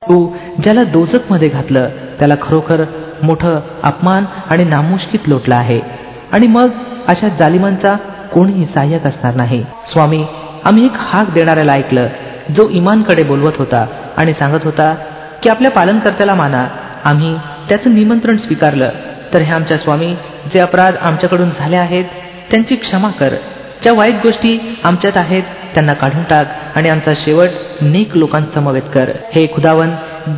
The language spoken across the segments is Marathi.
तू ज्याला दोजखमध्ये घातलं त्याला खरोखर मोठं अपमान आणि नामुष्कीत लोटलं आहे. आणि मग अशा जालिमांचा कोणीही सहाय्यक असणार नाही. स्वामी, आम्ही एक हाक देणाऱ्याला ऐकलं जो इमानकडे बोलवत होता आणि सांगत होता की आपल्या पालनकर्त्याला माना. आम्ही त्याचं निमंत्रण स्वीकारलं. तर हे आमच्या स्वामी, जे अपराध आमच्याकडून झाले आहेत त्यांची क्षमा कर. ज्या वाईट गोष्टी आमच्यात आहेत त्यांना काढून टाक आणि आमचा शेवट नेक लोकांसमवेत कर. हे खुदावन,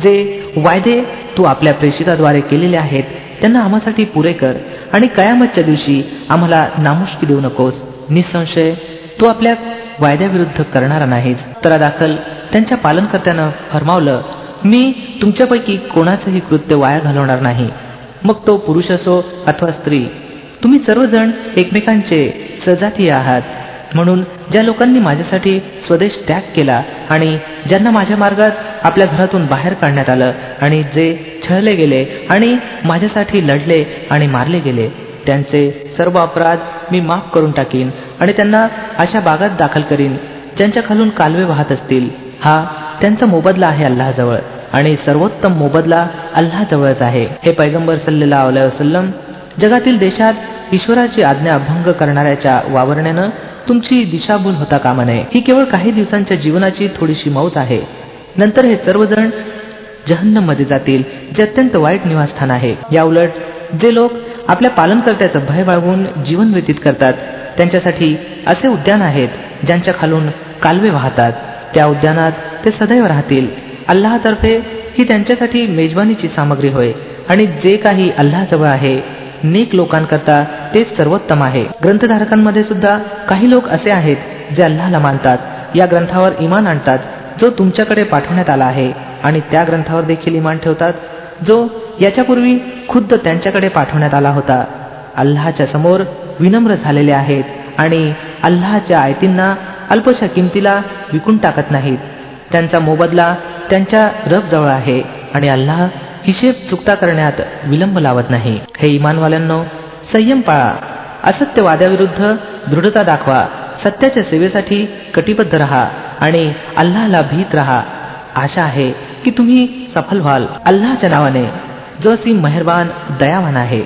जे वायदे तू आपल्या प्रेषिताद्वारे केलेले आहेत त्यांना आम्हासाठी पुरे कर आणि कयामतच्या दिवशी आम्हाला नामुष्की देऊ नकोस. निसंशय तू आपल्या वायद्याविरुद्ध करणारा नाहीस. दाखल त्यांच्या पालनकर्त्यानं फरमावलं, मी तुमच्यापैकी कोणाचंही कृत्य वाया घालवणार नाही, मग तो पुरुष असो अथवा स्त्री. तुम्ही सर्वजण एकमेकांचे सजातीय आहात. म्हणून ज्या लोकांनी माझ्यासाठी स्वदेश त्याग केला आणि ज्यांना माझ्या मार्गात आपल्या घरातून बाहेर काढण्यात आलं आणि जे छळले गेले आणि माझ्यासाठी लढले आणि मारले गेले, त्यांचे सर्व अपराध मी माफ करून टाकीन आणि त्यांना अशा बागात दाखल करीन ज्यांच्या खालून कालवे वाहत असतील. हा त्यांचा मोबदला आहे अल्लाहजवळ आणि सर्वोत्तम मोबदला अल्लाहजवळच आहे. हे पैगंबर सल्लल्लाहु अलैहि वसल्लम, जगातील देशात ईश्वराची आज्ञा भंग करणाऱ्याच्या वावरण्यानं तुमची दिशाभूल होता कामा नये. ही केवळ काही दिवसांच्या जीवनाची थोडीशी मौज आहे. नंतर हे सर्वजण जहन्नममध्ये जातील, जे अत्यंत वाईट निवासस्थान आहे. या उलट जे लोक आपल्या पालनकर्त्याचं भय बाळगून जीवन व्यतीत करतात त्यांच्यासाठी असे उद्यान आहेत ज्यांच्या खालून कालवे वाहतात. त्या उद्यानात ते सदैव राहतील. अल्लाहतर्फे ही त्यांच्यासाठी मेजवानीची सामग्री होय आणि जे काही अल्लाहजवळ आहे नेक लोकांकरता तेच सर्वोत्तम आहे. ग्रंथधारकांमध्ये सुद्धा काही लोक असे आहेत जे अल्लाहला मानतात, या ग्रंथावर इमान आणतात जो तुमच्याकडे पाठवण्यात आला आहे आणि त्या ग्रंथावर देखील इमान ठेवतात जो याच्यापूर्वी खुद्द त्यांच्याकडे पाठवण्यात आला होता. अल्लाहच्या समोर विनम्र झालेले आहेत आणि अल्लाहच्या आयतींना अल्पशा किमतीला विकून टाकत नाहीत. त्यांचा मोबदला त्यांच्या रबजवळ आहे आणि अल्लाह हिशेब चुकता करण्यात विलंब लावत नाही. हे इमानवाल्यांनो, संयम पाळा, असत्यवाद्याविरुद्ध दृढता दाखवा, सत्याच्या सेवेसाठी कटिबद्ध रहा आणि अल्लाहला भीत रहा. आशा आहे की तुम्ही सफल व्हाल. अल्लाहच्या नावाने जो असीम मेहरबान दयावान आहे.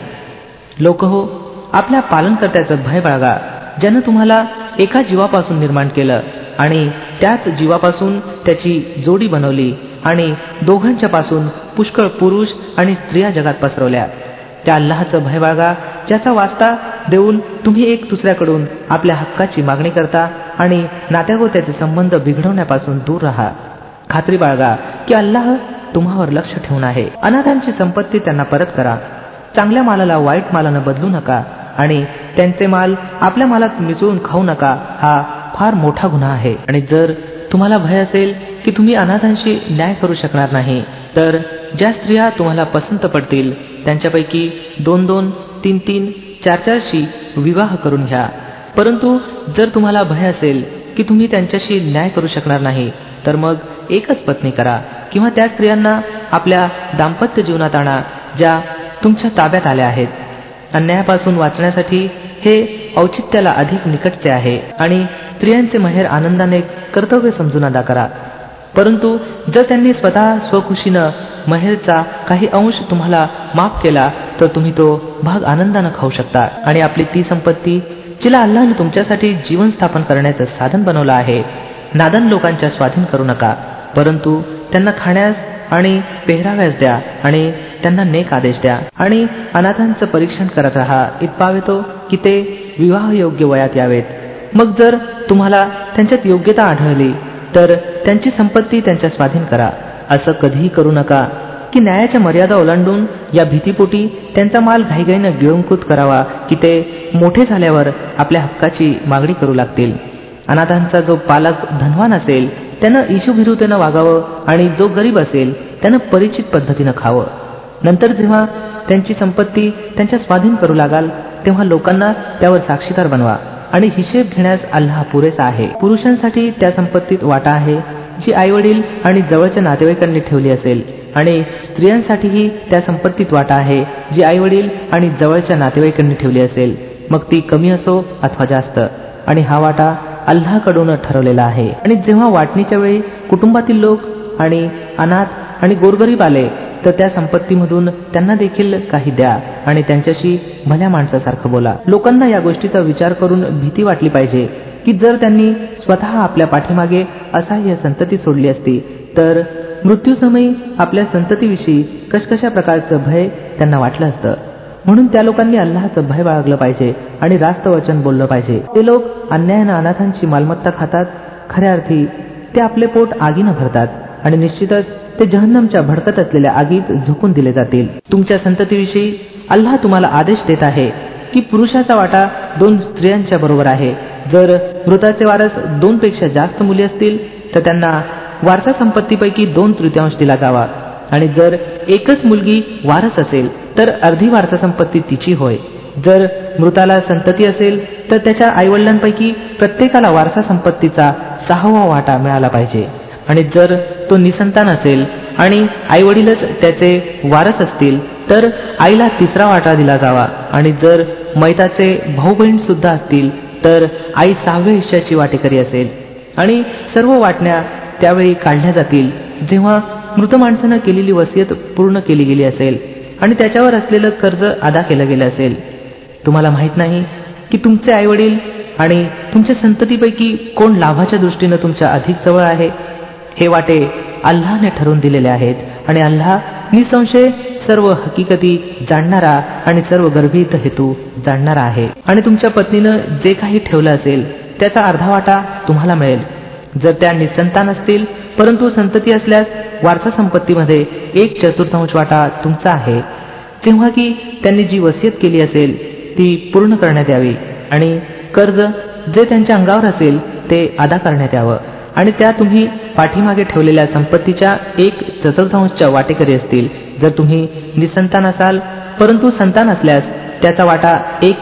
लोक हो, आपल्या पालनकर्त्याचं भय बाळगा ज्यानं तुम्हाला एका जीवापासून निर्माण केलं आणि त्याच जीवापासून त्याची जोडी बनवली आणि दोघांच्या पासून पुष्कळ पुरुष आणि स्त्रिया जगात पसरवल्या. त्या अल्लाहचं भय बाळगा ज्याचा वास्ता देऊन तुम्ही एक दुसऱ्याकडून आपल्या हक्काची मागणी करता आणि नात्यागोत्याचे संबंध बिघडवण्यापासून दूर राहा. खात्री बाळगा की अल्लाह तुम्हावर लक्ष ठेवून आहे. अनाथांची संपत्ती त्यांना परत करा. चांगल्या मालाला वाईट मालानं बदलू नका आणि त्यांचे माल आपल्या मालात मिसळून खाऊ नका. हा फार मोठा गुन्हा आहे. आणि जर तुम्हाला भय असेल की तुम्ही अनाथांशी न्याय करू शकणार नाही, तर ज्या स्त्रिया तुम्हाला पसंत पडतील त्यांच्यापैकी 2-2, 3-3, 4-4शी विवाह करून घ्या. परंतु जर तुम्हाला भय असेल की तुम्ही त्यांच्याशी न्याय करू शकणार नाही, तर मग एकच पत्नी करा किंवा त्या स्त्रियांना आपल्या दाम्पत्य जीवनात आणा ज्या तुमच्या ताब्यात आल्या आहेत. अन्यायापासून वाचण्यासाठी हे औचित्याला अधिक निकटचे आहे आणि स्त्रियांचे महेर आनंदाने कर्तव्य समजून अदा करा. परंतु जर त्यांनी स्वतः स्वखुशीनं महेरचा काही अंश तुम्हाला माफ केला तर तुम्ही तो भाग आनंदानं खाऊ शकता आणि आपली ती संपत्ती जिला अल्लाहने तुमच्यासाठी जीवन स्थापन करण्याचं साधन बनवलं आहे नादान लोकांच्या स्वाधीन करू नका, परंतु त्यांना खाण्यास आणि पेहराव्यास द्या आणि त्यांना नेक आदेश द्या आणि अनाथांचं परीक्षण करत राहा इतपावेतो की ते विवाहयोग्य वयात यावेत. मग जर तुम्हाला त्यांच्यात योग्यता आढळली तर त्यांची संपत्ती त्यांच्या स्वाधीन करा. असं कधीही करू नका की न्यायाच्या मर्यादा ओलांडून या भीतीपोटी त्यांचा माल घाईघाईनं गिळंकृत करावा की ते मोठे झाल्यावर आपल्या हक्काची मागणी करू लागतील. अनाथांचा जो पालक धनवान असेल त्यानं इशुभिरुतेनं वागावं आणि जो गरीब असेल त्यानं परिचित पद्धतीनं खावं. नंतर जेव्हा त्यांची संपत्ती त्यांच्या स्वाधीन करू लागाल तेव्हा लोकांना त्यावर साक्षीदार बनवा आणि हिशेब घेण्यास अल्लाह पुरेसा आहे. पुरुषांसाठी त्या संपत्तीत वाटा आहे जी आईवडील आणि जवळच्या नातेवाईकांनी ठेवली असेल आणि स्त्रियांसाठीही त्या संपत्तीत वाटा आहे जी आईवडील आणि जवळच्या नातेवाईकांनी ठेवली असेल, मग ती कमी असो अथवा जास्त, आणि हा वाटा अल्लाहकडून ठरवलेला आहे. आणि जेव्हा वाटणीच्या वेळी कुटुंबातील लोक आणि अनाथ आणि गोरगरीब आले तर त्या संपत्तीमधून त्यांना देखील काही द्या आणि त्यांच्याशी भल्या माणसासारखं बोला. लोकांना या गोष्टीचा विचार करून भीती वाटली पाहिजे की जर त्यांनी स्वतः आपल्या पाठीमागे असहाय्य संतती सोडली असती तर मृत्यूसमयी आपल्या संततीविषयी कशा प्रकारचं भय त्यांना वाटलं असतं. म्हणून त्या लोकांनी अल्लाहचं भय बाळगलं पाहिजे आणि रास्त वचन बोललं पाहिजे. ते लोक अन्यायानं अनाथांची मालमत्ता खातात, खऱ्या अर्थी ते आपले पोट आगीनं भरतात आणि निश्चितच ते जहन्नमच्या भडकत असलेल्या आगीत झोकून दिले जातील. तुमच्या संततीविषयी अल्लाह तुम्हाला आदेश देत आहे की पुरुषाचा वाटा 2 स्त्रियांच्या बरोबर आहे. जर मृताचे वारस 2 पेक्षा जास्त मुली असतील तर त्यांना वारसा संपत्तीपैकी 2/3 दिला जावा आणि जर एकच मुलगी वारस असेल तर अर्धी वारसा संपत्ती तिची होय. जर मृताला संतती असेल तर त्याच्या आईवडिलांपैकी प्रत्येकाला वारसा संपत्तीचा 6वा वाटा मिळाला पाहिजे आणि जर तो निसंतान असेल आणि आईवडीलच त्याचे वारस असतील तर आईला 3रा वाटा दिला जावा आणि जर मैताचे भाऊ बहीण सुद्धा असतील तर आई 6व्या हिश्श्याची वाटेकरी असेल. आणि सर्व वाटण्या त्यावेळी काढल्या जातील जेव्हा मृत माणसानं केलेली वसियत पूर्ण केली गेली असेल आणि त्याच्यावर असलेलं कर्ज अदा केलं गेलं असेल. तुम्हाला माहित नाही की तुमचे आईवडील आणि तुमच्या संततीपैकी कोण लाभाच्या दृष्टीनं तुमच्या अधिक जवळ आहे. हे वाटे अल्लाहने ठरवून दिलेले आहेत आणि अल्लाह निसंशय सर्व हकीकती जाणणारा आणि सर्व गर्भित हेतू जाणणारा आहे. आणि तुमच्या पत्नीनं जे काही ठेवलं असेल त्याचा अर्धा वाटा तुम्हाला मिळेल. जर त्या निसंतान असतील परंतु संतती असल्यास वारसा संपत्तीमध्ये 1/4 वाटा तुमचा आहे, तेव्हा की त्यांनी जी वसियत केली असेल ती पूर्ण करण्यात यावी आणि कर्ज जे त्यांच्या अंगावर असेल ते अदा करण्यात यावं आणि त्या तुम्ही पाठीमागे ठेवलेल्या संपत्तीच्या 1/4 वाटेकरी असतील. जर तुम्ही निसंतान असाल परंतु संतान असल्यास त्याचा वाटा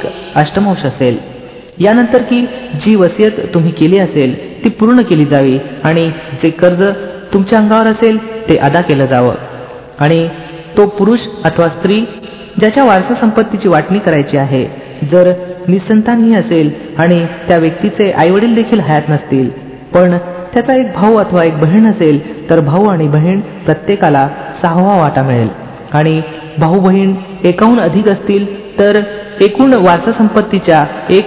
1/8 असेल. यानंतर की जी वसियत तुम्ही केली असेल ती पूर्ण केली जावी आणि जे कर्ज तुमच्या अंगावर असेल ते अदा केलं जावं आणि तो पुरुष अथवा स्त्री ज्याच्या वारसा संपत्तीची वाटणी करायची आहे जर निसंतानही असेल आणि त्या व्यक्तीचे आईवडील देखील हयात नसतील पण त्याचा एक भाऊ अथवा एक बहीण असेल तर भाऊ आणि बहीण प्रत्येकाला 6वा वाटा मिळेल आणि भाऊ बहीण एकाहून अधिक असतील तर एकूण वारसा संपत्तीच्या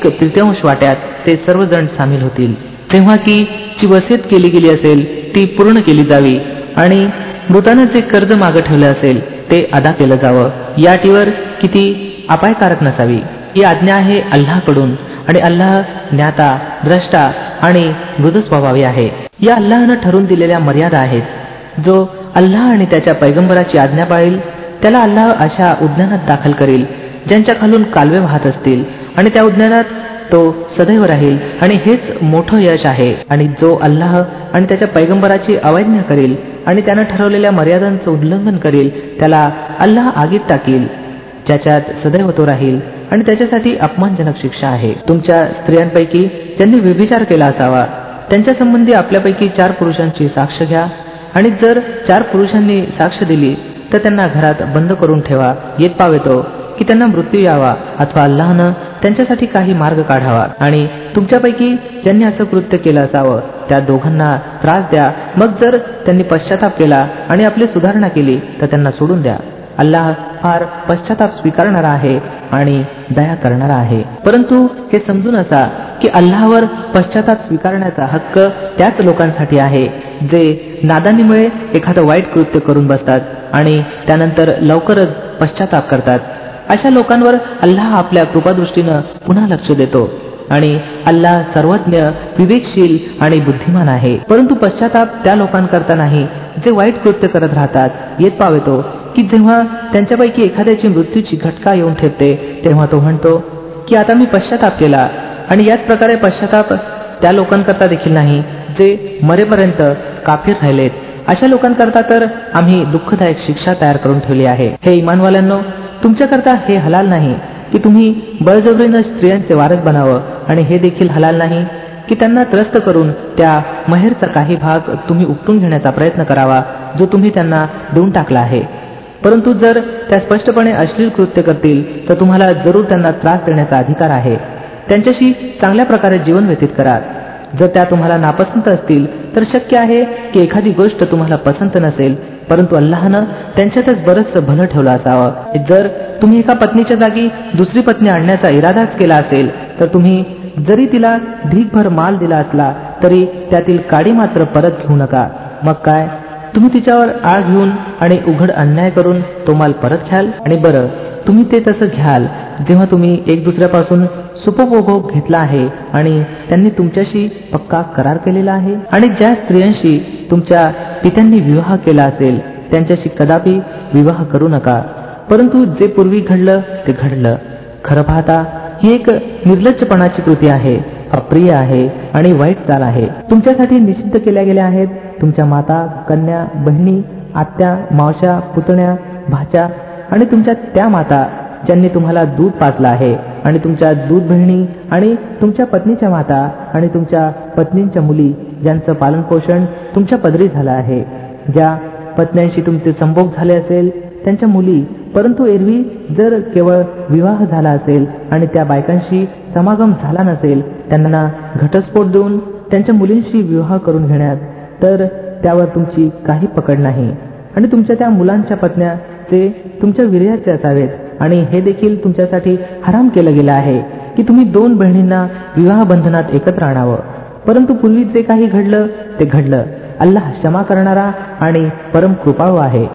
1/3 वाट्यात ते सर्वजण सामील होतील. तेव्हा की जी वसियत केली गेली असेल ती पूर्ण केली जावी आणि मृतानं जे कर्ज मागं ठेवलं असेल ते अदा केलं जावं. या अटीवर किती अपायकारक नसावी. ही आज्ञा आहे अल्लाहकडून आणि अल्लाह ज्ञाता, द्रष्टा आणि मृदू स्वभावी आहे. या अल्लाहनं ठरवून दिलेल्या मर्यादा आहेत. जो अल्लाह आणि त्याच्या पैगंबराची आज्ञा पाळेल त्याला अल्लाह अशा उद्यानात दाखल करील ज्यांच्या खालून कालवे वाहत असतील आणि त्या उद्यानात तो सदैव राहील आणि हेच मोठं यश आहे. आणि जो अल्लाह आणि त्याच्या पैगंबराची अवज्ञा करील आणि त्यानं ठरवलेल्या मर्यादांचं उल्लंघन करील त्याला अल्लाह आगीत टाकील ज्याच्यात सदैव तो राहील आणि त्याच्यासाठी अपमानजनक शिक्षा आहे. तुमच्या स्त्रियांपैकी ज्यांनी व्यभिचार केला असावा त्यांच्या संबंधी आपल्यापैकी 4 पुरुषांची साक्ष घ्या आणि जर 4 पुरुषांनी साक्ष दिली तर त्यांना घरात बंद करून ठेवा. येत पावेतो की त्यांना मृत्यू यावा अथवा अल्लाहनं त्यांच्यासाठी काही मार्ग काढावा. आणि तुमच्यापैकी ज्यांनी असं कृत्य केलं असावं त्या दोघांना त्रास द्या. मग जर त्यांनी पश्चाताप केला आणि आपली सुधारणा केली तर त्यांना सोडून द्या. अल्लाह फार पश्चाताप स्वीकारणारा आहे आणि दया करणारा आहे. परंतु हे समजून असा की अल्लाहवर पश्चाताप स्वीकारण्याचा हक्क त्याच लोकांसाठी आहे जे नादानीमुळे एखादं वाईट कृत्य करून बसतात आणि त्यानंतर लवकरच पश्चाताप करतात. अशा लोकांवर अल्लाह आपल्या कृपादृष्टीनं पुन्हा लक्ष देतो आणि अल्लाह सर्वज्ञ, विवेकशील आणि बुद्धिमान आहे. परंतु पश्चाताप त्या लोकांकरता नाही जे वाईट कृत्य करत राहतात. येत पावेतो की जेव्हा त्यांच्यापैकी एखाद्याची मृत्यूची घटका येऊन ठेपते तेव्हा तो म्हणतो की आता मी पश्चाताप केला. आणि याच प्रकारे पश्चाताप त्या लोकांकरता देखील नाही जे मरेपर्यंत काफीर राहिलेत. अशा लोकांकरता तर आम्ही दुःखदायक शिक्षा तयार करून ठेवली आहे. हे इमानवाल्यांनो, तुमच्याकरता हे हलाल नाही की तुम्ही बळजबरीनं स्त्रियांचे वारस बनावं आणि हे देखील हलाल नाही की त्यांना त्रस्त करून त्या महेरचा काही भाग तुम्ही उपटून घेण्याचा प्रयत्न करावा जो तुम्ही त्यांना देऊन टाकला आहे. परंतु जर त्या स्पष्टपणे अश्लील कृत्य करतील तर तुम्हाला जरूर त्यांना त्रास देण्याचा अधिकार आहे. त्यांच्याशी चांगल्या प्रकारे जीवन व्यतीत करा. जर त्या तुम्हाला नापसंत असतील तर शक्य आहे की एखादी गोष्ट तुम्हाला पसंत नसेल परंतु अल्लाहनं त्यांच्यातच बरंच भलं ठेवलं असावं. जर तुम्ही एका पत्नीच्या जागी दुसरी पत्नी आणण्याचा इरादाच केला असेल तर तुम्ही जरी तिला ढीगभर माल दिला असला तरी त्यातील काडी मात्र परत घेऊ नका. मग काय, तुम्ही तिच्यावर आळ घेऊन आणि उघड अन्याय करून तो माल परत घ्याल? आणि बरं, तुम्ही ते तसं घ्याल जेव्हा तुम्ही एक दुसऱ्यापासून सुपभोग घेतला आहे आणि त्यांनी तुमच्याशी पक्का करार केलेला आहे. आणि ज्या स्त्रियांशी तुमच्या पित्यांनी विवाह केला असेल त्यांच्याशी कदापि विवाह करू नका. परंतु जे पूर्वी घडलं ते घडलं. खरं पाहता ही एक निर्लज्जपणाची कृती आहे, अप्रिय आहे आणि वाईट चाल आहे. तुमच्यासाठी निषिद्ध केल्या गेल्या आहेत तुमच्या माता, कन्या, बहिणी, आत्या, मावश्या, पुतण्या, भाच्या आणि तुमच्या त्या माता ज्यांनी तुम्हाला दूध पाजलं आहे आणि तुमच्या दूध बहिणी आणि तुमच्या पत्नीच्या माता आणि तुमच्या पत्नींच्या मुली ज्यांचं पालनपोषण तुमच्या पदरी झालं आहे. ज्या पत्न्यांशी तुमचे संभोग झाले असेल त्यांच्या मुली, परंतु एरवी जर केवळ विवाह झाला असेल आणि त्या बायकांशी समागम झाला नसेल त्यांना घटस्फोट देऊन त्यांच्या मुलींशी विवाह करून घेण्यात, तर त्यावर तुमची काही पकड नाही. आणि तुमच्या त्या मुलांच्या पत्न्या ते तुमच्या वीर्याचे असावेत. आणि हे देखील तुमच्यासाठी हराम केलं गेलं आहे की तुम्ही दोन बहिणींना विवाह बंधनात एकत्र आणावं. परंतु पूर्वी जे काही घडलं ते घडलं. अल्लाह क्षमा करणारा आणि परम कृपाळू आहे.